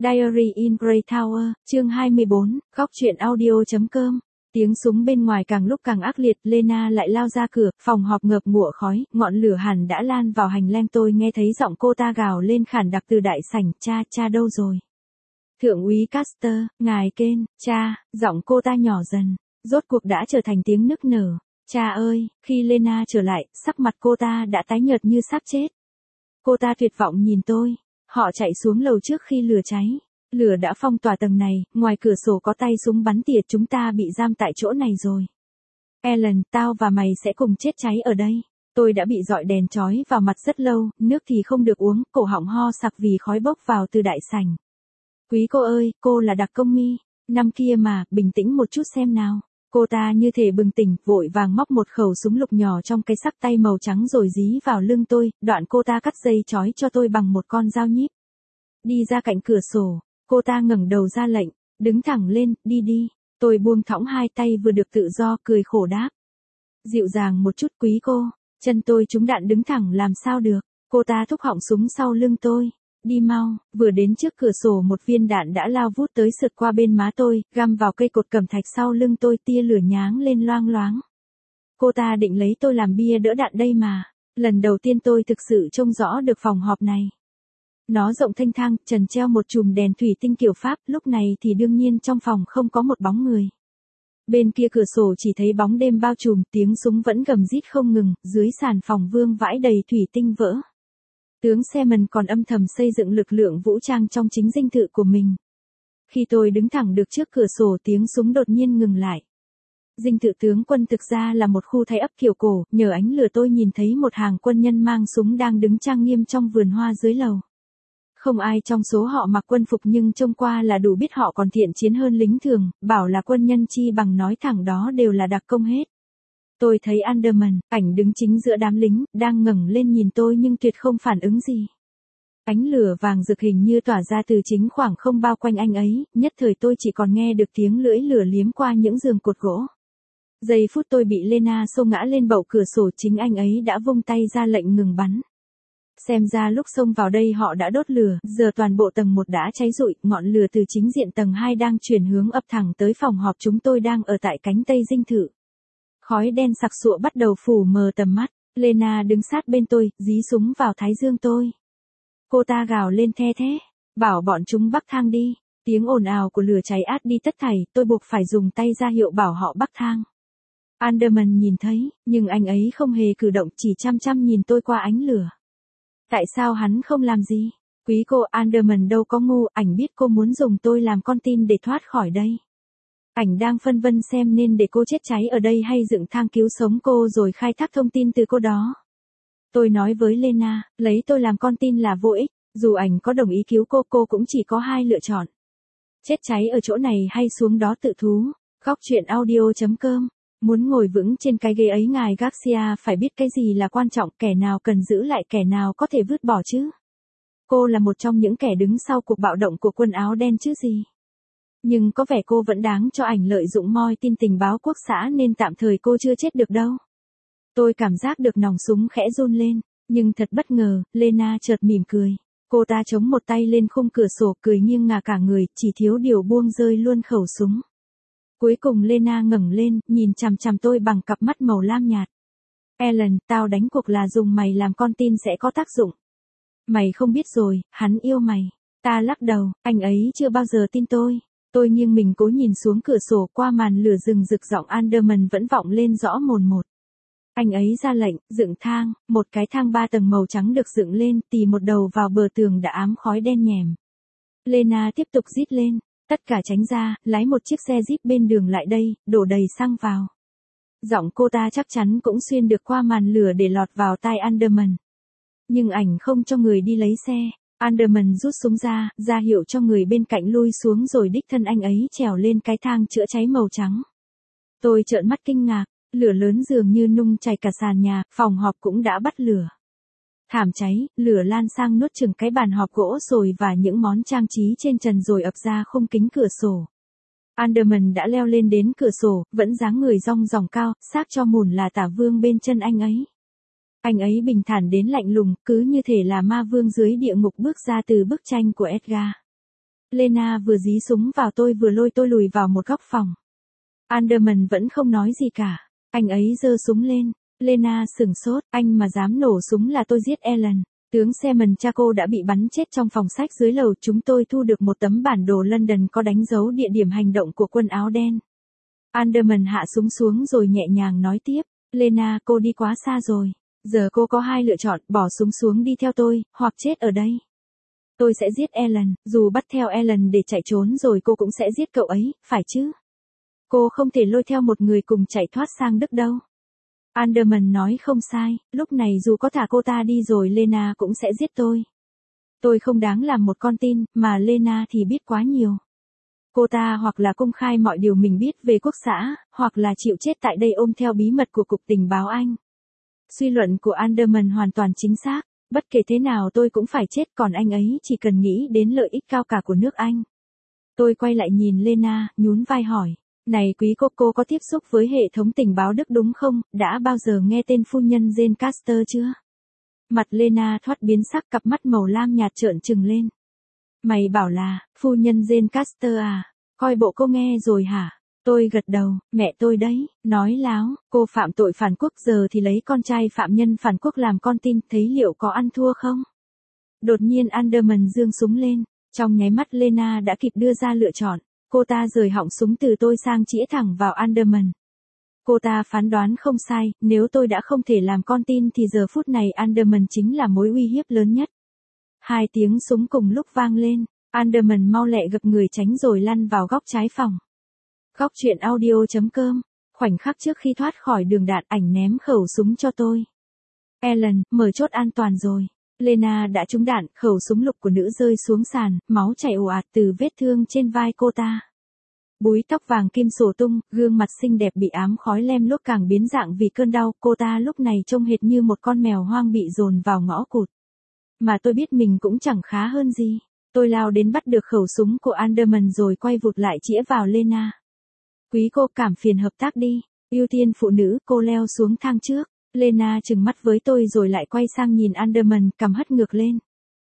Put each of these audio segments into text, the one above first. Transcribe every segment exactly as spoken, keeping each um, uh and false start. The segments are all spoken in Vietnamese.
Diary in Grey Tower, chương hai mươi bốn, góc truyện audio.com. Tiếng súng bên ngoài càng lúc càng ác liệt, Lena lại lao ra cửa, phòng họp ngập ngụa khói, ngọn lửa hẳn đã lan vào hành lang. Tôi nghe thấy giọng cô ta gào lên khản đặc từ đại sảnh, cha, cha đâu rồi? Thượng úy Caster, ngài Kane, cha, giọng cô ta nhỏ dần, rốt cuộc đã trở thành tiếng nức nở. Cha ơi, khi Lena trở lại, sắc mặt cô ta đã tái nhợt như sắp chết. Cô ta tuyệt vọng nhìn tôi. Họ chạy xuống lầu trước khi lửa cháy. Lửa đã phong tỏa tầng này, ngoài cửa sổ có tay súng bắn tỉa, chúng ta bị giam tại chỗ này rồi. Ellen, tao và mày sẽ cùng chết cháy ở đây. Tôi đã bị dọi đèn chói vào mặt rất lâu, nước thì không được uống, cổ họng ho sặc vì khói bốc vào từ đại sảnh. Quý cô ơi, cô là đặc công mi. Năm kia mà, bình tĩnh một chút xem nào. Cô ta như thể bừng tỉnh, vội vàng móc một khẩu súng lục nhỏ trong cái xắc tay màu trắng rồi dí vào lưng tôi, đoạn cô ta cắt dây chói cho tôi bằng một con dao nhíp. Đi ra cạnh cửa sổ, cô ta ngẩng đầu ra lệnh, đứng thẳng lên, đi đi. Tôi buông thõng hai tay vừa được tự do, cười khổ đáp. Dịu dàng một chút quý cô, chân tôi trúng đạn đứng thẳng làm sao được, cô ta thúc họng súng sau lưng tôi. Đi mau, vừa đến trước cửa sổ một viên đạn đã lao vút tới sượt qua bên má tôi, găm vào cây cột cẩm thạch sau lưng tôi, tia lửa nháng lên loang loáng. Cô ta định lấy tôi làm bia đỡ đạn đây mà. Lần đầu tiên tôi thực sự trông rõ được phòng họp này. Nó rộng thênh thang, trần treo một chùm đèn thủy tinh kiểu Pháp, lúc này thì đương nhiên trong phòng không có một bóng người. Bên kia cửa sổ chỉ thấy bóng đêm bao trùm, tiếng súng vẫn gầm rít không ngừng, dưới sàn phòng vương vãi đầy thủy tinh vỡ. Tướng Seaman còn âm thầm xây dựng lực lượng vũ trang trong chính dinh thự của mình. Khi tôi đứng thẳng được trước cửa sổ, tiếng súng đột nhiên ngừng lại. Dinh thự tướng quân thực ra là một khu thay ấp kiểu cổ, nhờ ánh lửa tôi nhìn thấy một hàng quân nhân mang súng đang đứng trang nghiêm trong vườn hoa dưới lầu. Không ai trong số họ mặc quân phục nhưng trông qua là đủ biết họ còn thiện chiến hơn lính thường, bảo là quân nhân chi bằng nói thẳng đó đều là đặc công hết. Tôi thấy Anderman, ảnh đứng chính giữa đám lính, đang ngẩng lên nhìn tôi nhưng tuyệt không phản ứng gì. Ánh lửa vàng rực hình như tỏa ra từ chính khoảng không bao quanh anh ấy, nhất thời tôi chỉ còn nghe được tiếng lưỡi lửa liếm qua những giường cột gỗ. Giây phút tôi bị Lena xô ngã lên bậu cửa sổ, chính anh ấy đã vung tay ra lệnh ngừng bắn. Xem ra lúc xông vào đây họ đã đốt lửa, giờ toàn bộ tầng một đã cháy rụi, ngọn lửa từ chính diện tầng hai đang chuyển hướng ập thẳng tới phòng họp chúng tôi đang ở tại cánh tây dinh thự. Khói đen sặc sụa bắt đầu phủ mờ tầm mắt, Lena đứng sát bên tôi, dí súng vào thái dương tôi. Cô ta gào lên the thé, bảo bọn chúng bắc thang đi, tiếng ồn ào của lửa cháy át đi tất thảy, tôi buộc phải dùng tay ra hiệu bảo họ bắc thang. Anderman nhìn thấy, nhưng anh ấy không hề cử động, chỉ chăm chăm nhìn tôi qua ánh lửa. Tại sao hắn không làm gì? Quý cô, Anderman đâu có ngu, ảnh biết cô muốn dùng tôi làm con tin để thoát khỏi đây. Ảnh đang phân vân xem nên để cô chết cháy ở đây hay dựng thang cứu sống cô rồi khai thác thông tin từ cô đó. Tôi nói với Lena, lấy tôi làm con tin là vô ích, dù ảnh có đồng ý cứu cô, cô cũng chỉ có hai lựa chọn. Chết cháy ở chỗ này hay xuống đó tự thú. Góc truyện audio.com. Muốn ngồi vững trên cái ghế ấy, ngài Garcia phải biết cái gì là quan trọng, kẻ nào cần giữ lại, kẻ nào có thể vứt bỏ chứ. Cô là một trong những kẻ đứng sau cuộc bạo động của quân áo đen chứ gì. Nhưng có vẻ cô vẫn đáng cho ảnh lợi dụng moi tin tình báo quốc xã nên tạm thời cô chưa chết được đâu. Tôi cảm giác được nòng súng khẽ run lên, nhưng thật bất ngờ, Lena chợt mỉm cười. Cô ta chống một tay lên khung cửa sổ, cười nghiêng ngả cả người, chỉ thiếu điều buông rơi luôn khẩu súng. Cuối cùng Lena ngẩng lên, nhìn chằm chằm tôi bằng cặp mắt màu lam nhạt. Ellen, tao đánh cuộc là dùng mày làm con tin sẽ có tác dụng. Mày không biết rồi, hắn yêu mày. Ta lắc đầu, anh ấy chưa bao giờ tin tôi. Tôi nghiêng mình cố nhìn xuống cửa sổ, qua màn lửa rừng rực giọng Anderman vẫn vọng lên rõ mồn một. Anh ấy ra lệnh, dựng thang, một cái thang ba tầng màu trắng được dựng lên, tì một đầu vào bờ tường đã ám khói đen nhèm. Lena tiếp tục rít lên, tất cả tránh ra, lái một chiếc xe jeep bên đường lại đây, đổ đầy xăng vào. Giọng cô ta chắc chắn cũng xuyên được qua màn lửa để lọt vào tai Anderman. Nhưng ảnh không cho người đi lấy xe. Anderman rút súng ra, ra hiệu cho người bên cạnh lui xuống rồi đích thân anh ấy trèo lên cái thang chữa cháy màu trắng. Tôi trợn mắt kinh ngạc, lửa lớn dường như nung chảy cả sàn nhà, phòng họp cũng đã bắt lửa. Thảm cháy, lửa lan sang nuốt chửng cái bàn họp gỗ rồi và những món trang trí trên trần rồi ập ra khung kính cửa sổ. Anderman đã leo lên đến cửa sổ, vẫn dáng người rong ròng cao, xác cho mùn là tả vương bên chân anh ấy. Anh ấy bình thản đến lạnh lùng, cứ như thể là ma vương dưới địa ngục bước ra từ bức tranh của Edgar. Lena vừa dí súng vào tôi vừa lôi tôi lùi vào một góc phòng. Anderman vẫn không nói gì cả. Anh ấy giơ súng lên. Lena sửng sốt, anh mà dám nổ súng là tôi giết Ellen. Tướng Simon Chaco đã bị bắn chết trong phòng sách dưới lầu. Chúng tôi thu được một tấm bản đồ London có đánh dấu địa điểm hành động của quân áo đen. Anderman hạ súng xuống rồi nhẹ nhàng nói tiếp. Lena, cô đi quá xa rồi. Giờ cô có hai lựa chọn, bỏ súng xuống đi theo tôi, hoặc chết ở đây. Tôi sẽ giết Ellen, dù bắt theo Ellen để chạy trốn rồi cô cũng sẽ giết cậu ấy, phải chứ? Cô không thể lôi theo một người cùng chạy thoát sang Đức đâu. Anderman nói không sai, lúc này dù có thả cô ta đi rồi Lena cũng sẽ giết tôi. Tôi không đáng làm một con tin, mà Lena thì biết quá nhiều. Cô ta hoặc là công khai mọi điều mình biết về quốc xã, hoặc là chịu chết tại đây ôm theo bí mật của Cục Tình báo Anh. Suy luận của Anderman hoàn toàn chính xác. Bất kể thế nào tôi cũng phải chết, còn anh ấy chỉ cần nghĩ đến lợi ích cao cả của nước Anh. Tôi quay lại nhìn Lena, nhún vai hỏi. Này quý cô, cô có tiếp xúc với hệ thống tình báo Đức đúng không? Đã bao giờ nghe tên phu nhân Jane Caster chưa? Mặt Lena thoát biến sắc, cặp mắt màu lam nhạt trợn trừng lên. Mày bảo là, phu nhân Jane Caster à? Coi bộ cô nghe rồi hả? Tôi gật đầu, mẹ tôi đấy, nói láo, cô phạm tội phản quốc giờ thì lấy con trai phạm nhân phản quốc làm con tin, thấy liệu có ăn thua không? Đột nhiên Anderman giương súng lên, trong nháy mắt Lena đã kịp đưa ra lựa chọn, cô ta rời họng súng từ tôi sang chĩa thẳng vào Anderman. Cô ta phán đoán không sai, nếu tôi đã không thể làm con tin thì giờ phút này Anderman chính là mối uy hiếp lớn nhất. Hai tiếng súng cùng lúc vang lên, Anderman mau lẹ gập người tránh rồi lăn vào góc trái phòng. Góc truyện audio chấm com, khoảnh khắc trước khi thoát khỏi đường đạn, ảnh ném khẩu súng cho tôi. Ellen, mở chốt an toàn rồi. Lena đã trúng đạn, khẩu súng lục của nữ rơi xuống sàn, máu chảy ồ ạt từ vết thương trên vai cô ta. Búi tóc vàng kim xổ tung, gương mặt xinh đẹp bị ám khói lem lốt càng biến dạng vì cơn đau, cô ta lúc này trông hệt như một con mèo hoang bị dồn vào ngõ cụt. Mà tôi biết mình cũng chẳng khá hơn gì. Tôi lao đến bắt được khẩu súng của Anderman rồi quay vụt lại chĩa vào Lena. Quý cô, cảm phiền hợp tác đi. Ưu tiên phụ nữ, cô leo xuống thang trước. Lena trừng mắt với tôi rồi lại quay sang nhìn Anderman, cằm hất ngược lên.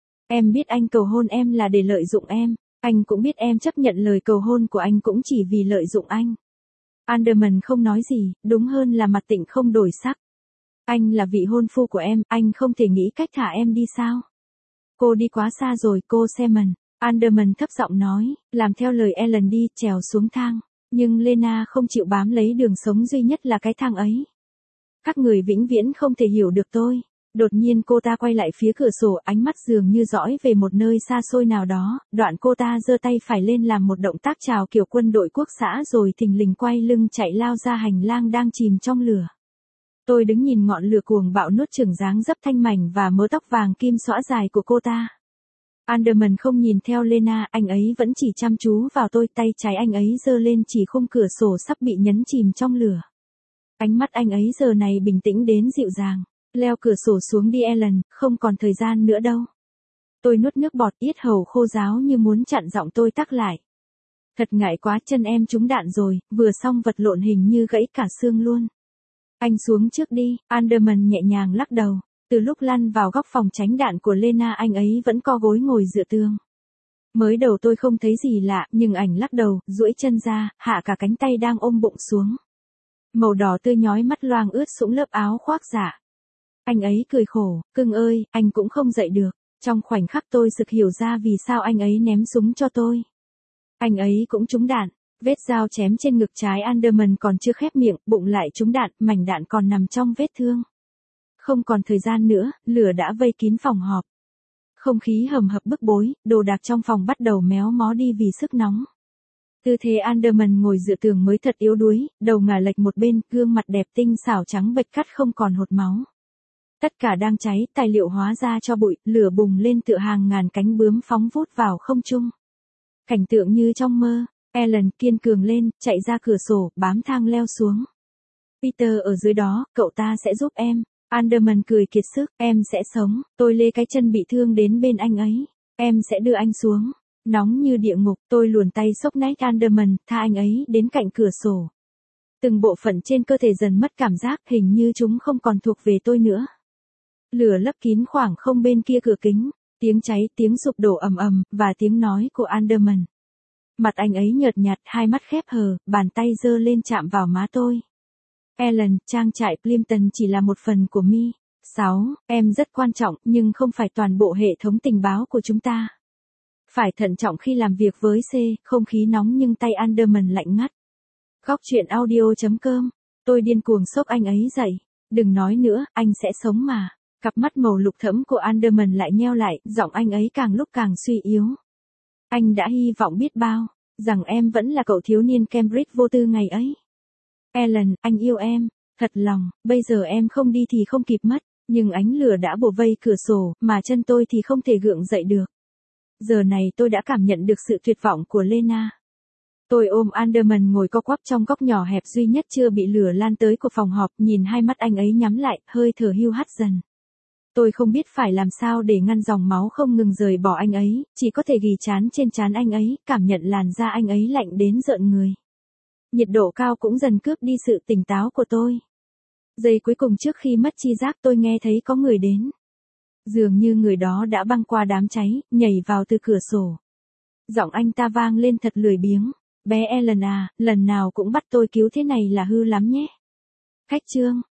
Em biết anh cầu hôn em là để lợi dụng em. Anh cũng biết em chấp nhận lời cầu hôn của anh cũng chỉ vì lợi dụng anh. Anderman không nói gì, đúng hơn là mặt tịnh không đổi sắc. Anh là vị hôn phu của em, anh không thể nghĩ cách thả em đi sao? Cô đi quá xa rồi, cô Simon. Anderman thấp giọng nói, làm theo lời Ellen đi, trèo xuống thang. Nhưng Lena không chịu bám lấy đường sống duy nhất là cái thang ấy. Các người vĩnh viễn không thể hiểu được tôi. Đột nhiên cô ta quay lại phía cửa sổ, ánh mắt dường như dõi về một nơi xa xôi nào đó, đoạn cô ta giơ tay phải lên làm một động tác chào kiểu quân đội quốc xã rồi thình lình quay lưng chạy lao ra hành lang đang chìm trong lửa. Tôi đứng nhìn ngọn lửa cuồng bạo nuốt chửng dáng dấp thanh mảnh và mớ tóc vàng kim xõa dài của cô ta. Anderman không nhìn theo Lena, anh ấy vẫn chỉ chăm chú vào tôi, tay trái anh ấy giơ lên chỉ khung cửa sổ sắp bị nhấn chìm trong lửa. Ánh mắt anh ấy giờ này bình tĩnh đến dịu dàng. Leo cửa sổ xuống đi Ellen, không còn thời gian nữa đâu. Tôi nuốt nước bọt, yết hầu khô ráo như muốn chặn giọng tôi tắc lại. Thật ngại quá, chân em trúng đạn rồi, vừa xong vật lộn hình như gãy cả xương luôn. Anh xuống trước đi, Anderman nhẹ nhàng lắc đầu. Từ lúc lăn vào góc phòng tránh đạn của Lena anh ấy vẫn co gối ngồi dựa tường. Mới đầu tôi không thấy gì lạ, nhưng ảnh lắc đầu, duỗi chân ra, hạ cả cánh tay đang ôm bụng xuống. Màu đỏ tươi nhói mắt loang ướt sũng lớp áo khoác giả. Anh ấy cười khổ, cưng ơi, anh cũng không dậy được. Trong khoảnh khắc tôi sực hiểu ra vì sao anh ấy ném súng cho tôi. Anh ấy cũng trúng đạn. Vết dao chém trên ngực trái Anderman còn chưa khép miệng, bụng lại trúng đạn, mảnh đạn còn nằm trong vết thương. Không còn thời gian nữa, lửa đã vây kín phòng họp. Không khí hầm hập bức bối, đồ đạc trong phòng bắt đầu méo mó đi vì sức nóng. Tư thế Anderman ngồi dựa tường mới thật yếu đuối, đầu ngả lệch một bên, gương mặt đẹp tinh xảo trắng bệch cắt không còn hột máu. Tất cả đang cháy, tài liệu hóa ra cho bụi, lửa bùng lên tựa hàng ngàn cánh bướm phóng vút vào không trung. Cảnh tượng như trong mơ, Ellen kiên cường lên, chạy ra cửa sổ, bám thang leo xuống. Peter ở dưới đó, cậu ta sẽ giúp em. Anderman cười kiệt sức, em sẽ sống, tôi lê cái chân bị thương đến bên anh ấy. Em sẽ đưa anh xuống. Nóng như địa ngục, tôi luồn tay xốc nách Anderman, tha anh ấy đến cạnh cửa sổ. Từng bộ phận trên cơ thể dần mất cảm giác, hình như chúng không còn thuộc về tôi nữa. Lửa lấp kín khoảng không bên kia cửa kính. Tiếng cháy, tiếng sụp đổ ầm ầm, và tiếng nói của Anderman. Mặt anh ấy nhợt nhạt, hai mắt khép hờ, bàn tay giơ lên chạm vào má tôi. Ellen, trang trại Plimpton chỉ là một phần của Mi. sáu. Em rất quan trọng, nhưng không phải toàn bộ hệ thống tình báo của chúng ta. Phải thận trọng khi làm việc với C, không khí nóng nhưng tay Anderman lạnh ngắt. Góc chuyện audio.com. Tôi điên cuồng xốc anh ấy dậy. Đừng nói nữa, anh sẽ sống mà. Cặp mắt màu lục thẫm của Anderman lại nheo lại, giọng anh ấy càng lúc càng suy yếu. Anh đã hy vọng biết bao, rằng em vẫn là cậu thiếu niên Cambridge vô tư ngày ấy. Ellen, anh yêu em, thật lòng, bây giờ em không đi thì không kịp mất, nhưng ánh lửa đã bổ vây cửa sổ, mà chân tôi thì không thể gượng dậy được. Giờ này tôi đã cảm nhận được sự tuyệt vọng của Lena. Tôi ôm Anderman ngồi co quắp trong góc nhỏ hẹp duy nhất chưa bị lửa lan tới của phòng họp, nhìn hai mắt anh ấy nhắm lại, hơi thở hưu hắt dần. Tôi không biết phải làm sao để ngăn dòng máu không ngừng rời bỏ anh ấy, chỉ có thể ghì trán trên trán anh ấy, cảm nhận làn da anh ấy lạnh đến rợn người. Nhiệt độ cao cũng dần cướp đi sự tỉnh táo của tôi. Giây cuối cùng trước khi mất chi giác tôi nghe thấy có người đến. Dường như người đó đã băng qua đám cháy, nhảy vào từ cửa sổ. Giọng anh ta vang lên thật lười biếng. Bé Ellen à, lần nào cũng bắt tôi cứu thế này là hư lắm nhé. Khách trương.